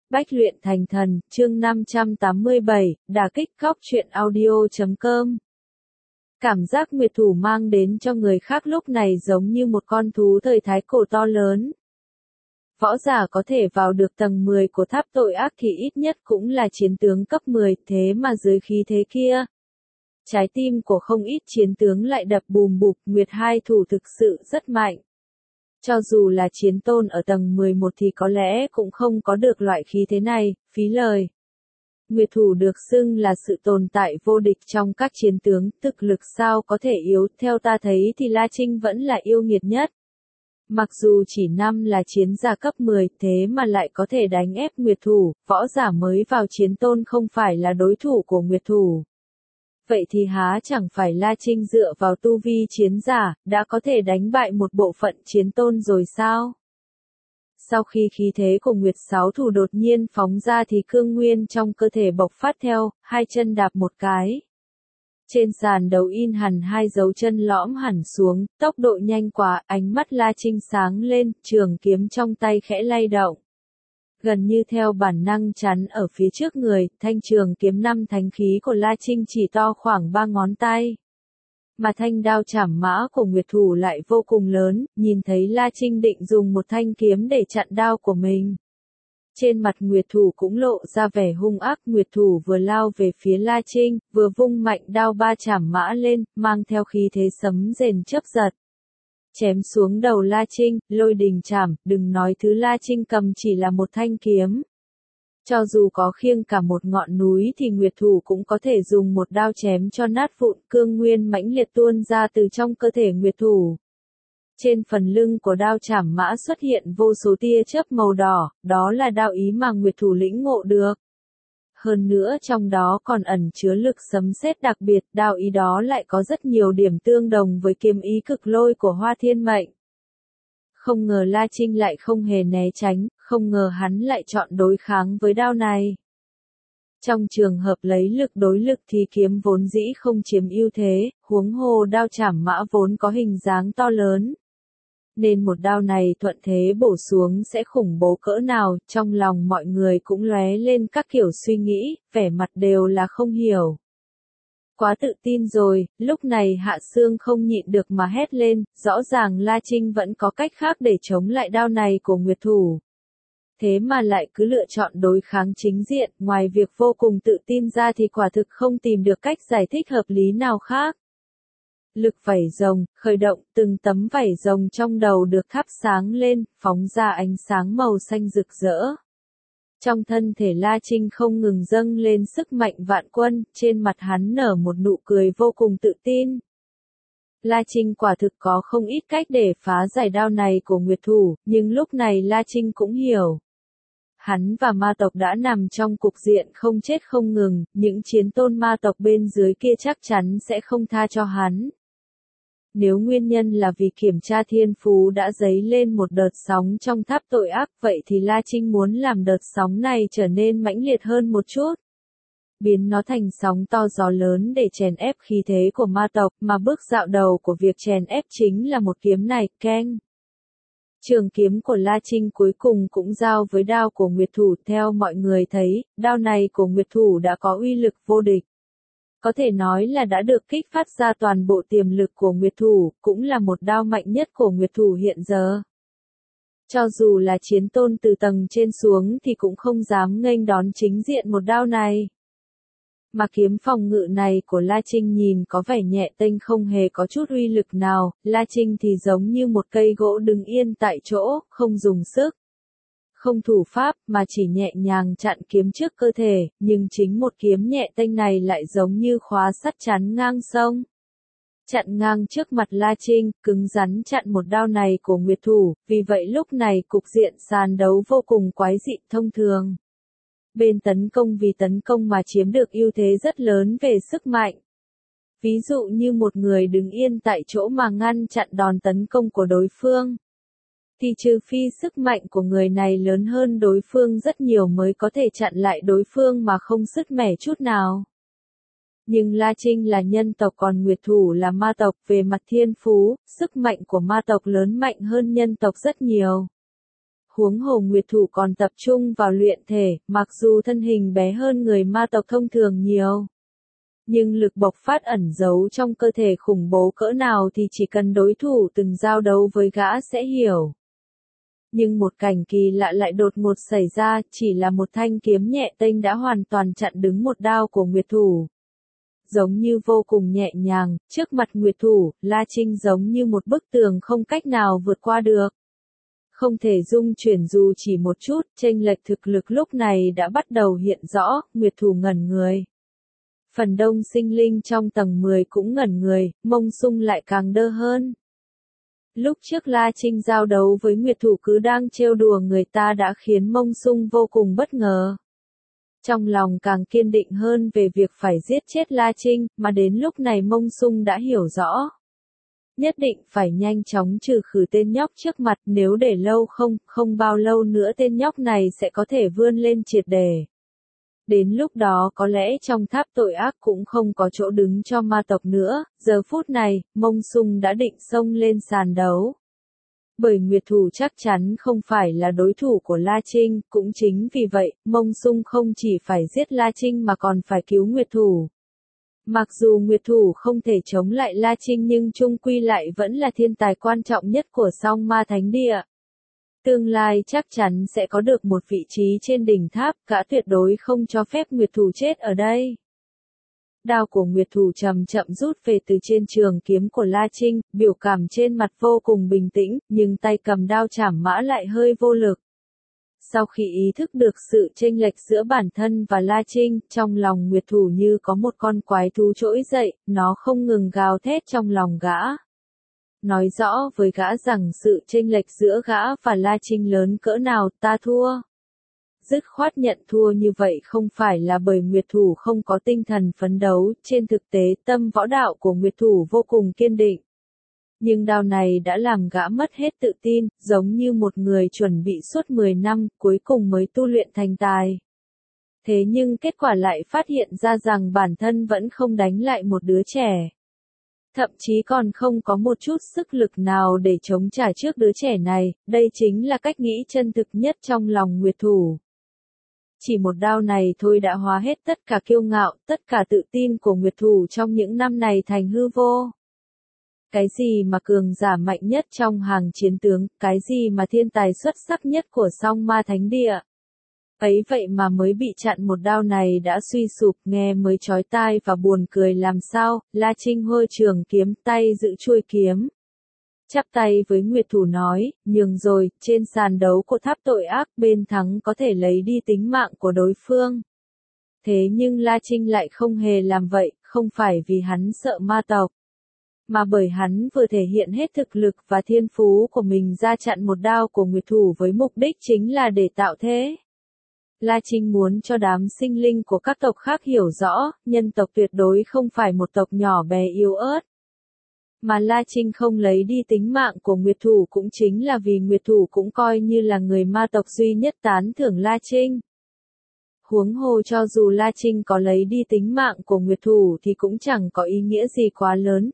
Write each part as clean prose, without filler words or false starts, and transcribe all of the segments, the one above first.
Bách luyện thành thần, chương 587, đả kích khóc truyện audio.com. Cảm giác nguyệt thủ mang đến cho người khác lúc này giống như một con thú thời thái cổ to lớn. Võ giả có thể vào được tầng 10 của tháp tội ác thì ít nhất cũng là chiến tướng cấp 10, thế mà dưới khí thế kia. Trái tim của không ít chiến tướng lại đập bùm bụp, nguyệt hai thủ thực sự rất mạnh. Cho dù là chiến tôn ở tầng 11 thì có lẽ cũng không có được loại khí thế này, phí lời. Nguyệt thủ được xưng là sự tồn tại vô địch trong các chiến tướng, thực lực sao có thể yếu, theo ta thấy thì La Trinh vẫn là yêu nghiệt nhất. Mặc dù chỉ năm là chiến giả cấp 10, thế mà lại có thể đánh ép Nguyệt thủ, võ giả mới vào chiến tôn không phải là đối thủ của Nguyệt thủ. Vậy thì há chẳng phải La Trinh dựa vào tu vi chiến giả, đã có thể đánh bại một bộ phận chiến tôn rồi sao? Sau khi khí thế của Nguyệt Sáu thủ đột nhiên phóng ra thì cương nguyên trong cơ thể bộc phát theo, hai chân đạp một cái. Trên sàn đấu in hẳn hai dấu chân lõm hẳn xuống, tốc độ nhanh quá, ánh mắt La Trinh sáng lên, trường kiếm trong tay khẽ lay động. Gần như theo bản năng chắn ở phía trước người, thanh trường kiếm năm thánh khí của La Trinh chỉ to khoảng 3 ngón tay. Mà thanh đao chảm mã của Nguyệt thủ lại vô cùng lớn, nhìn thấy La Trinh định dùng một thanh kiếm để chặn đao của mình. Trên mặt Nguyệt thủ cũng lộ ra vẻ hung ác, Nguyệt thủ vừa lao về phía La Trinh, vừa vung mạnh đao ba chảm mã lên, mang theo khí thế sấm rền chớp giật. Chém xuống đầu La Trinh, lôi đình chảm, đừng nói thứ La Trinh cầm chỉ là một thanh kiếm. Cho dù có khiêng cả một ngọn núi thì Nguyệt thủ cũng có thể dùng một đao chém cho nát vụn, cương nguyên mãnh liệt tuôn ra từ trong cơ thể Nguyệt thủ. Trên phần lưng của đao chảm mã xuất hiện vô số tia chớp màu đỏ, đó là đao ý mà Nguyệt thủ lĩnh ngộ được. Hơn nữa trong đó còn ẩn chứa lực sấm sét đặc biệt, đao ý đó lại có rất nhiều điểm tương đồng với kiếm ý cực lôi của Hoa Thiên Mệnh. Không ngờ La Trinh lại không hề né tránh, không ngờ hắn lại chọn đối kháng với đao này. Trong trường hợp lấy lực đối lực thì kiếm vốn dĩ không chiếm ưu thế, huống hồ đao chảm mã vốn có hình dáng to lớn. Nên một đao này thuận thế bổ xuống sẽ khủng bố cỡ nào, trong lòng mọi người cũng lóe lên các kiểu suy nghĩ, vẻ mặt đều là không hiểu. Quá tự tin rồi, lúc này Hạ Sương không nhịn được mà hét lên, rõ ràng La Trinh vẫn có cách khác để chống lại đao này của Nguyệt thủ. Thế mà lại cứ lựa chọn đối kháng chính diện, ngoài việc vô cùng tự tin ra thì quả thực không tìm được cách giải thích hợp lý nào khác. Lực vảy rồng, khởi động, từng tấm vảy rồng trong đầu được thắp sáng lên, phóng ra ánh sáng màu xanh rực rỡ. Trong thân thể La Trinh không ngừng dâng lên sức mạnh vạn quân, trên mặt hắn nở một nụ cười vô cùng tự tin. La Trinh quả thực có không ít cách để phá giải đao này của Nguyệt thủ, nhưng lúc này La Trinh cũng hiểu. Hắn và ma tộc đã nằm trong cục diện không chết không ngừng, những chiến tôn ma tộc bên dưới kia chắc chắn sẽ không tha cho hắn. Nếu nguyên nhân là vì kiểm tra thiên phú đã dấy lên một đợt sóng trong tháp tội ác, vậy thì La Trinh muốn làm đợt sóng này trở nên mãnh liệt hơn một chút. Biến nó thành sóng to gió lớn để chèn ép khí thế của ma tộc, mà bước dạo đầu của việc chèn ép chính là một kiếm này, keng. Trường kiếm của La Trinh cuối cùng cũng giao với đao của Nguyệt thủ, theo mọi người thấy, đao này của Nguyệt thủ đã có uy lực vô địch. Có thể nói là đã được kích phát ra toàn bộ tiềm lực của Nguyệt thủ, cũng là một đao mạnh nhất của Nguyệt thủ hiện giờ. Cho dù là chiến tôn từ tầng trên xuống thì cũng không dám nghênh đón chính diện một đao này. Mà kiếm phòng ngự này của La Trinh nhìn có vẻ nhẹ tênh không hề có chút uy lực nào, La Trinh thì giống như một cây gỗ đứng yên tại chỗ, không dùng sức. Không thủ pháp mà chỉ nhẹ nhàng chặn kiếm trước cơ thể, nhưng chính một kiếm nhẹ tênh này lại giống như khóa sắt chắn ngang sông. Chặn ngang trước mặt La Trinh, cứng rắn chặn một đao này của Nguyệt thủ, vì vậy lúc này cục diện sàn đấu vô cùng quái dị thông thường. Bên tấn công vì tấn công mà chiếm được ưu thế rất lớn về sức mạnh. Ví dụ như một người đứng yên tại chỗ mà ngăn chặn đòn tấn công của đối phương. Thì trừ phi sức mạnh của người này lớn hơn đối phương rất nhiều mới có thể chặn lại đối phương mà không sứt mẻ chút nào. Nhưng La Trinh là nhân tộc còn Nguyệt thủ là ma tộc, về mặt thiên phú, sức mạnh của ma tộc lớn mạnh hơn nhân tộc rất nhiều. huống hồ Nguyệt Thủ còn tập trung vào luyện thể, mặc dù thân hình bé hơn người ma tộc thông thường nhiều. Nhưng lực bộc phát ẩn giấu trong cơ thể khủng bố cỡ nào thì chỉ cần đối thủ từng giao đấu với gã sẽ hiểu. Nhưng một cảnh kỳ lạ lại đột ngột xảy ra, chỉ là một thanh kiếm nhẹ tênh đã hoàn toàn chặn đứng một đao của Nguyệt Thủ. Giống như vô cùng nhẹ nhàng, trước mặt Nguyệt Thủ, La Trinh giống như một bức tường không cách nào vượt qua được. Không thể dung chuyển dù chỉ một chút, chênh lệch thực lực lúc này đã bắt đầu hiện rõ, Nguyệt Thủ ngẩn người. Phần đông sinh linh trong tầng 10 cũng ngẩn người, mông sung lại càng đơ hơn. Lúc trước La Trinh giao đấu với Nguyệt Thủ cứ đang trêu đùa người ta đã khiến mông sung vô cùng bất ngờ. Trong lòng càng kiên định hơn về việc phải giết chết La Trinh, mà đến lúc này mông sung đã hiểu rõ. Nhất định phải nhanh chóng trừ khử tên nhóc trước mặt, nếu để lâu không bao lâu nữa tên nhóc này sẽ có thể vươn lên triệt để. Đến lúc đó có lẽ trong tháp tội ác cũng không có chỗ đứng cho ma tộc nữa, giờ phút này, mông sung đã định xông lên sàn đấu. Bởi Nguyệt Thủ chắc chắn không phải là đối thủ của La Trinh, cũng chính vì vậy, mông sung không chỉ phải giết La Trinh mà còn phải cứu Nguyệt Thủ. Mặc dù Nguyệt Thủ không thể chống lại La Trinh nhưng chung quy lại vẫn là thiên tài quan trọng nhất của Song Ma Thánh Địa. Tương lai chắc chắn sẽ có được một vị trí trên đỉnh tháp, gã tuyệt đối không cho phép Nguyệt Thủ chết ở đây. Đao của Nguyệt Thủ chậm chậm rút về từ trên trường kiếm của La Trinh, biểu cảm trên mặt vô cùng bình tĩnh, nhưng tay cầm đao chảm mã lại hơi vô lực. Sau khi ý thức được sự chênh lệch giữa bản thân và La Trinh, trong lòng Nguyệt Thủ như có một con quái thú trỗi dậy, nó không ngừng gào thét trong lòng gã. Nói rõ với gã rằng sự chênh lệch giữa gã và La Trinh lớn cỡ nào, ta thua. Dứt khoát nhận thua như vậy không phải là bởi Nguyệt Thủ không có tinh thần phấn đấu, trên thực tế tâm võ đạo của Nguyệt Thủ vô cùng kiên định. Nhưng đao này đã làm gã mất hết tự tin, giống như một người chuẩn bị suốt 10 năm, cuối cùng mới tu luyện thành tài. Thế nhưng kết quả lại phát hiện ra rằng bản thân vẫn không đánh lại một đứa trẻ. Thậm chí còn không có một chút sức lực nào để chống trả trước đứa trẻ này, đây chính là cách nghĩ chân thực nhất trong lòng Nguyệt Thủ. Chỉ một đao này thôi đã hóa hết tất cả kiêu ngạo, tất cả tự tin của Nguyệt Thủ trong những năm này thành hư vô. Cái gì mà cường giả mạnh nhất trong hàng chiến tướng, cái gì mà thiên tài xuất sắc nhất của Song Ma Thánh Địa. Ấy vậy mà mới bị chặn một đao này đã suy sụp, nghe mới chói tai và buồn cười làm sao. La Trinh hôi trường kiếm, tay giữ chuôi kiếm. Chắp tay với Nguyệt Thủ nói, nhường rồi, trên sàn đấu của tháp tội ác, bên thắng có thể lấy đi tính mạng của đối phương. Thế nhưng La Trinh lại không hề làm vậy, không phải vì hắn sợ ma tộc, mà bởi hắn vừa thể hiện hết thực lực và thiên phú của mình ra chặn một đao của Nguyệt Thủ với mục đích chính là để tạo thế. La Trinh muốn cho đám sinh linh của các tộc khác hiểu rõ, nhân tộc tuyệt đối không phải một tộc nhỏ bé yếu ớt. Mà La Trinh không lấy đi tính mạng của Nguyệt Thủ cũng chính là vì Nguyệt Thủ cũng coi như là người ma tộc duy nhất tán thưởng La Trinh. Huống hồ cho dù La Trinh có lấy đi tính mạng của Nguyệt Thủ thì cũng chẳng có ý nghĩa gì quá lớn,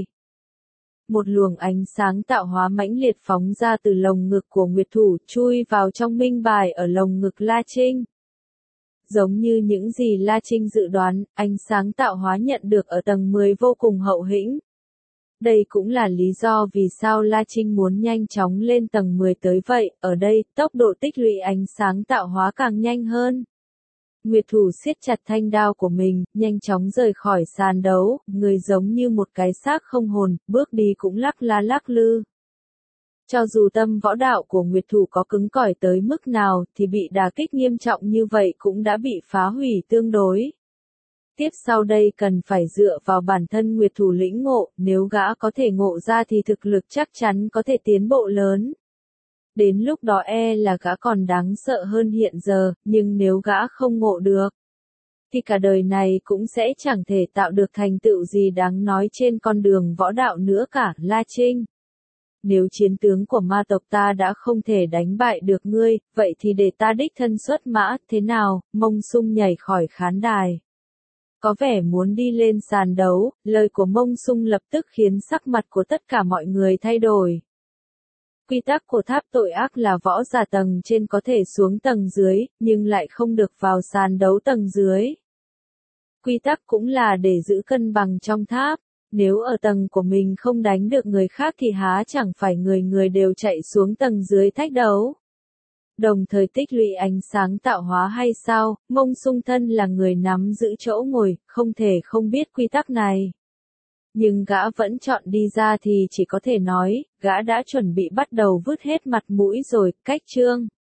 Một luồng ánh sáng tạo hóa mãnh liệt phóng ra từ lồng ngực của Nguyệt Thủ, chui vào trong minh bài ở lồng ngực La Trinh. Giống như những gì La Trinh dự đoán, ánh sáng tạo hóa nhận được ở tầng 10 vô cùng hậu hĩnh. Đây cũng là lý do vì sao La Trinh muốn nhanh chóng lên tầng 10 tới vậy, ở đây, tốc độ tích lũy ánh sáng tạo hóa càng nhanh hơn. Nguyệt Thủ siết chặt thanh đao của mình, nhanh chóng rời khỏi sàn đấu, người giống như một cái xác không hồn, bước đi cũng lắc la lắc lư. Cho dù tâm võ đạo của Nguyệt Thủ có cứng cỏi tới mức nào, thì bị đả kích nghiêm trọng như vậy cũng đã bị phá hủy tương đối. Tiếp sau đây cần phải dựa vào bản thân Nguyệt Thủ lĩnh ngộ, nếu gã có thể ngộ ra thì thực lực chắc chắn có thể tiến bộ lớn. Đến lúc đó là gã còn đáng sợ hơn hiện giờ, nhưng nếu gã không ngộ được, thì cả đời này cũng sẽ chẳng thể tạo được thành tựu gì đáng nói trên con đường võ đạo nữa cả. La Trinh, nếu chiến tướng của ma tộc ta đã không thể đánh bại được ngươi, vậy thì để ta đích thân xuất mã, thế nào? Mông Sung nhảy khỏi khán đài. Có vẻ muốn đi lên sàn đấu, lời của Mông Sung lập tức khiến sắc mặt của tất cả mọi người thay đổi. Quy tắc của tháp tội ác là võ giả tầng trên có thể xuống tầng dưới, nhưng lại không được vào sàn đấu tầng dưới. Quy tắc cũng là để giữ cân bằng trong tháp. Nếu ở tầng của mình không đánh được người khác thì há chẳng phải người người đều chạy xuống tầng dưới thách đấu. Đồng thời tích lũy ánh sáng tạo hóa hay sao, Mông Sung Thân là người nắm giữ chỗ ngồi, không thể không biết quy tắc này. Nhưng gã vẫn chọn đi ra thì chỉ có thể nói, gã đã chuẩn bị bắt đầu vứt hết mặt mũi rồi, cách chương.